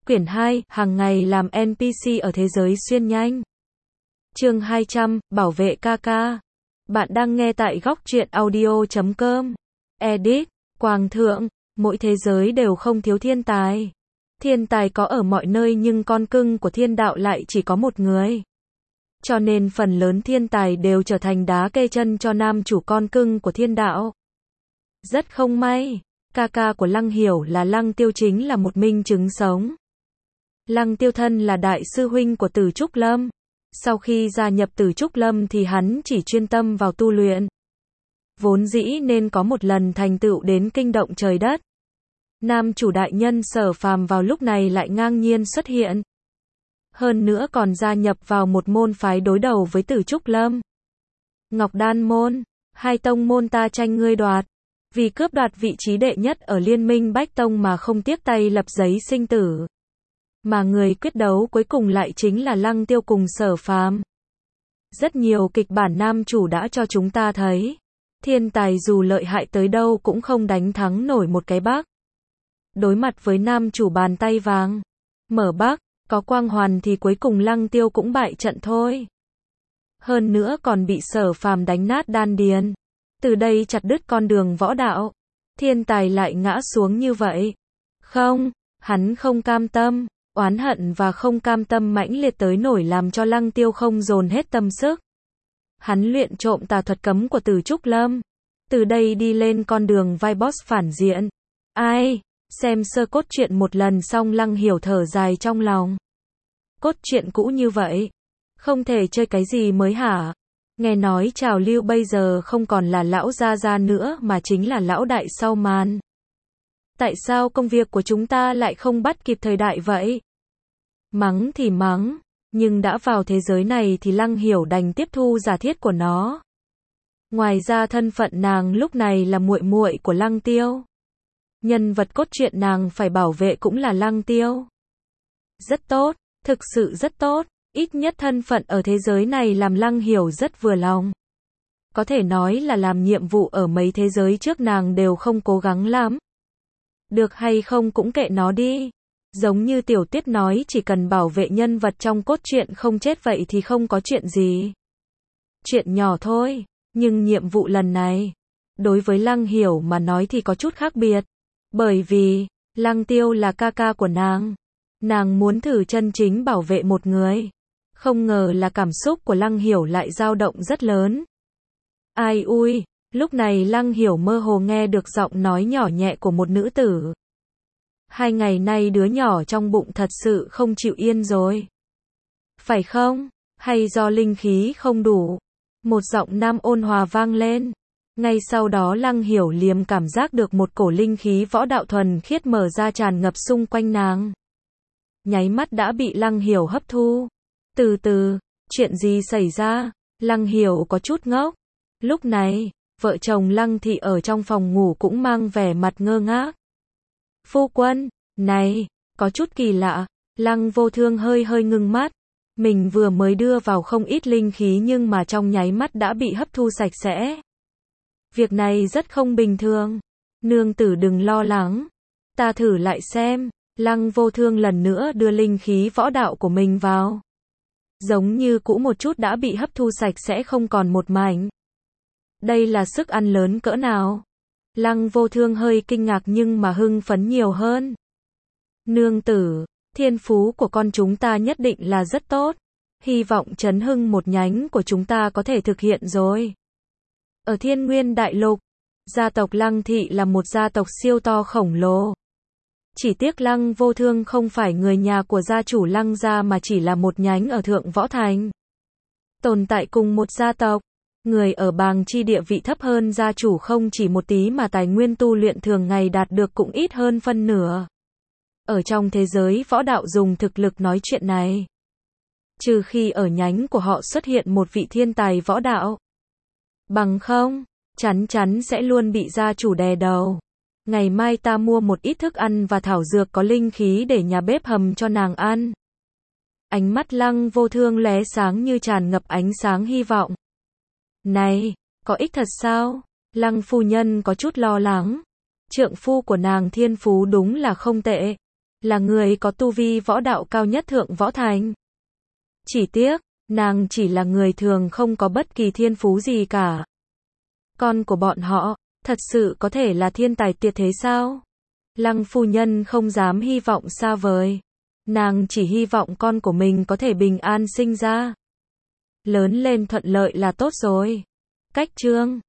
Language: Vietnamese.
Quyển 2, hàng ngày làm NPC ở thế giới xuyên nhanh. Chương 200, bảo vệ ca. Bạn đang nghe tại góc truyện audio.com. Edit, Quang Thượng, mỗi thế giới đều không thiếu thiên tài. Thiên tài có ở mọi nơi nhưng con cưng của thiên đạo lại chỉ có một người. Cho nên phần lớn thiên tài đều trở thành đá kê chân cho nam chủ con cưng của thiên đạo. Rất không may, ca của Lăng Hiểu là Lăng Tiêu chính là một minh chứng sống. Lăng Tiêu thân là đại sư huynh của Từ Trúc Lâm. Sau khi gia nhập Từ Trúc Lâm thì hắn chỉ chuyên tâm vào tu luyện. Vốn dĩ nên có một lần thành tựu đến kinh động trời đất. Nam chủ đại nhân Sở Phàm vào lúc này lại ngang nhiên xuất hiện. Hơn nữa còn gia nhập vào một môn phái đối đầu với Từ Trúc Lâm. Ngọc Đan môn, hai tông môn ta tranh ngươi đoạt. Vì cướp đoạt vị trí đệ nhất ở Liên minh Bách Tông mà không tiếc tay lập giấy sinh tử. Mà người quyết đấu cuối cùng lại chính là Lăng Tiêu cùng Sở Phàm. Rất nhiều kịch bản nam chủ đã cho chúng ta thấy, thiên tài dù lợi hại tới đâu cũng không đánh thắng nổi một cái Bắc. Đối mặt với nam chủ bàn tay vàng, mở Bắc, có quang hoàn thì cuối cùng Lăng Tiêu cũng bại trận thôi. Hơn nữa còn bị Sở Phàm đánh nát đan điền, từ đây chặt đứt con đường võ đạo. Thiên tài lại ngã xuống như vậy. Không, hắn không cam tâm. Oán hận và không cam tâm mãnh liệt tới nổi làm cho Lăng Tiêu không dồn hết tâm sức. Hắn luyện trộm tà thuật cấm của Từ Trúc Lâm. Từ đây đi lên con đường vai boss phản diện. Ai? Xem sơ cốt truyện một lần xong Lăng Hiểu thở dài trong lòng. Cốt truyện cũ như vậy, không thể chơi cái gì mới hả? Nghe nói trào lưu bây giờ không còn là lão gia nữa mà chính là lão đại sau màn. Tại sao công việc của chúng ta lại không bắt kịp thời đại vậy? Mắng thì mắng, nhưng đã vào thế giới này thì Lăng Hiểu đành tiếp thu giả thiết của nó. Ngoài ra thân phận nàng lúc này là muội muội của Lăng Tiêu. Nhân vật cốt truyện nàng phải bảo vệ cũng là Lăng Tiêu. Rất tốt, thực sự rất tốt, ít nhất thân phận ở thế giới này làm Lăng Hiểu rất vừa lòng. Có thể nói là làm nhiệm vụ ở mấy thế giới trước nàng đều không cố gắng lắm. Được hay không cũng kệ nó đi. Giống như Tiểu Tuyết nói chỉ cần bảo vệ nhân vật trong cốt truyện không chết vậy thì không có chuyện gì. Chuyện nhỏ thôi, nhưng nhiệm vụ lần này, đối với Lăng Hiểu mà nói thì có chút khác biệt. Bởi vì, Lăng Tiêu là ca của nàng. Nàng muốn thử chân chính bảo vệ một người. Không ngờ là cảm xúc của Lăng Hiểu lại dao động rất lớn. Ai ui, lúc này Lăng Hiểu mơ hồ nghe được giọng nói nhỏ nhẹ của một nữ tử. 2 ngày nay đứa nhỏ trong bụng thật sự không chịu yên rồi. Phải không? Hay do linh khí không đủ? Một giọng nam ôn hòa vang lên. Ngay sau đó Lăng Hiểu liềm cảm giác được một cổ linh khí võ đạo thuần khiết mở ra tràn ngập xung quanh nàng. Nháy mắt đã bị Lăng Hiểu hấp thu. Từ từ, chuyện gì xảy ra? Lăng Hiểu có chút ngốc. Lúc này, vợ chồng Lăng Thị ở trong phòng ngủ cũng mang vẻ mặt ngơ ngác. Phu quân, này, có chút kỳ lạ. Lăng Vô Thương hơi ngưng mắt. Mình vừa mới đưa vào không ít linh khí nhưng mà trong nháy mắt đã bị hấp thu sạch sẽ. Việc này rất không bình thường. Nương tử đừng lo lắng. Ta thử lại xem. Lăng Vô Thương lần nữa đưa linh khí võ đạo của mình vào. Giống như cũ một chút đã bị hấp thu sạch sẽ không còn một mảnh. Đây là sức ăn lớn cỡ nào? Lăng Vô Thương hơi kinh ngạc nhưng mà hưng phấn nhiều hơn. Nương tử, thiên phú của con chúng ta nhất định là rất tốt. Hy vọng chấn hưng một nhánh của chúng ta có thể thực hiện rồi. Ở Thiên Nguyên Đại Lục, gia tộc Lăng Thị là một gia tộc siêu to khổng lồ. Chỉ tiếc Lăng Vô Thương không phải người nhà của gia chủ Lăng gia mà chỉ là một nhánh ở Thượng Võ Thành. Tồn tại cùng một gia tộc. Người ở Bàng Chi địa vị thấp hơn gia chủ không chỉ một tí mà tài nguyên tu luyện thường ngày đạt được cũng ít hơn phân nửa. Ở trong thế giới võ đạo dùng thực lực nói chuyện này. Trừ khi ở nhánh của họ xuất hiện một vị thiên tài võ đạo. Bằng không, chắn sẽ luôn bị gia chủ đè đầu. Ngày mai ta mua một ít thức ăn và thảo dược có linh khí để nhà bếp hầm cho nàng ăn. Ánh mắt Lăng Vô Thương lóe sáng như tràn ngập ánh sáng hy vọng. Này, có ích thật sao? Lăng phu nhân có chút lo lắng. Trượng phu của nàng thiên phú đúng là không tệ. là người có tu vi võ đạo cao nhất thượng võ thành. Chỉ tiếc, nàng chỉ là người thường không có bất kỳ thiên phú gì cả. Con của bọn họ, thật sự có thể là thiên tài tuyệt thế sao? Lăng phu nhân không dám hy vọng xa vời. Nàng chỉ hy vọng con của mình có thể bình an sinh ra. Lớn lên thuận lợi là tốt rồi. Cách chương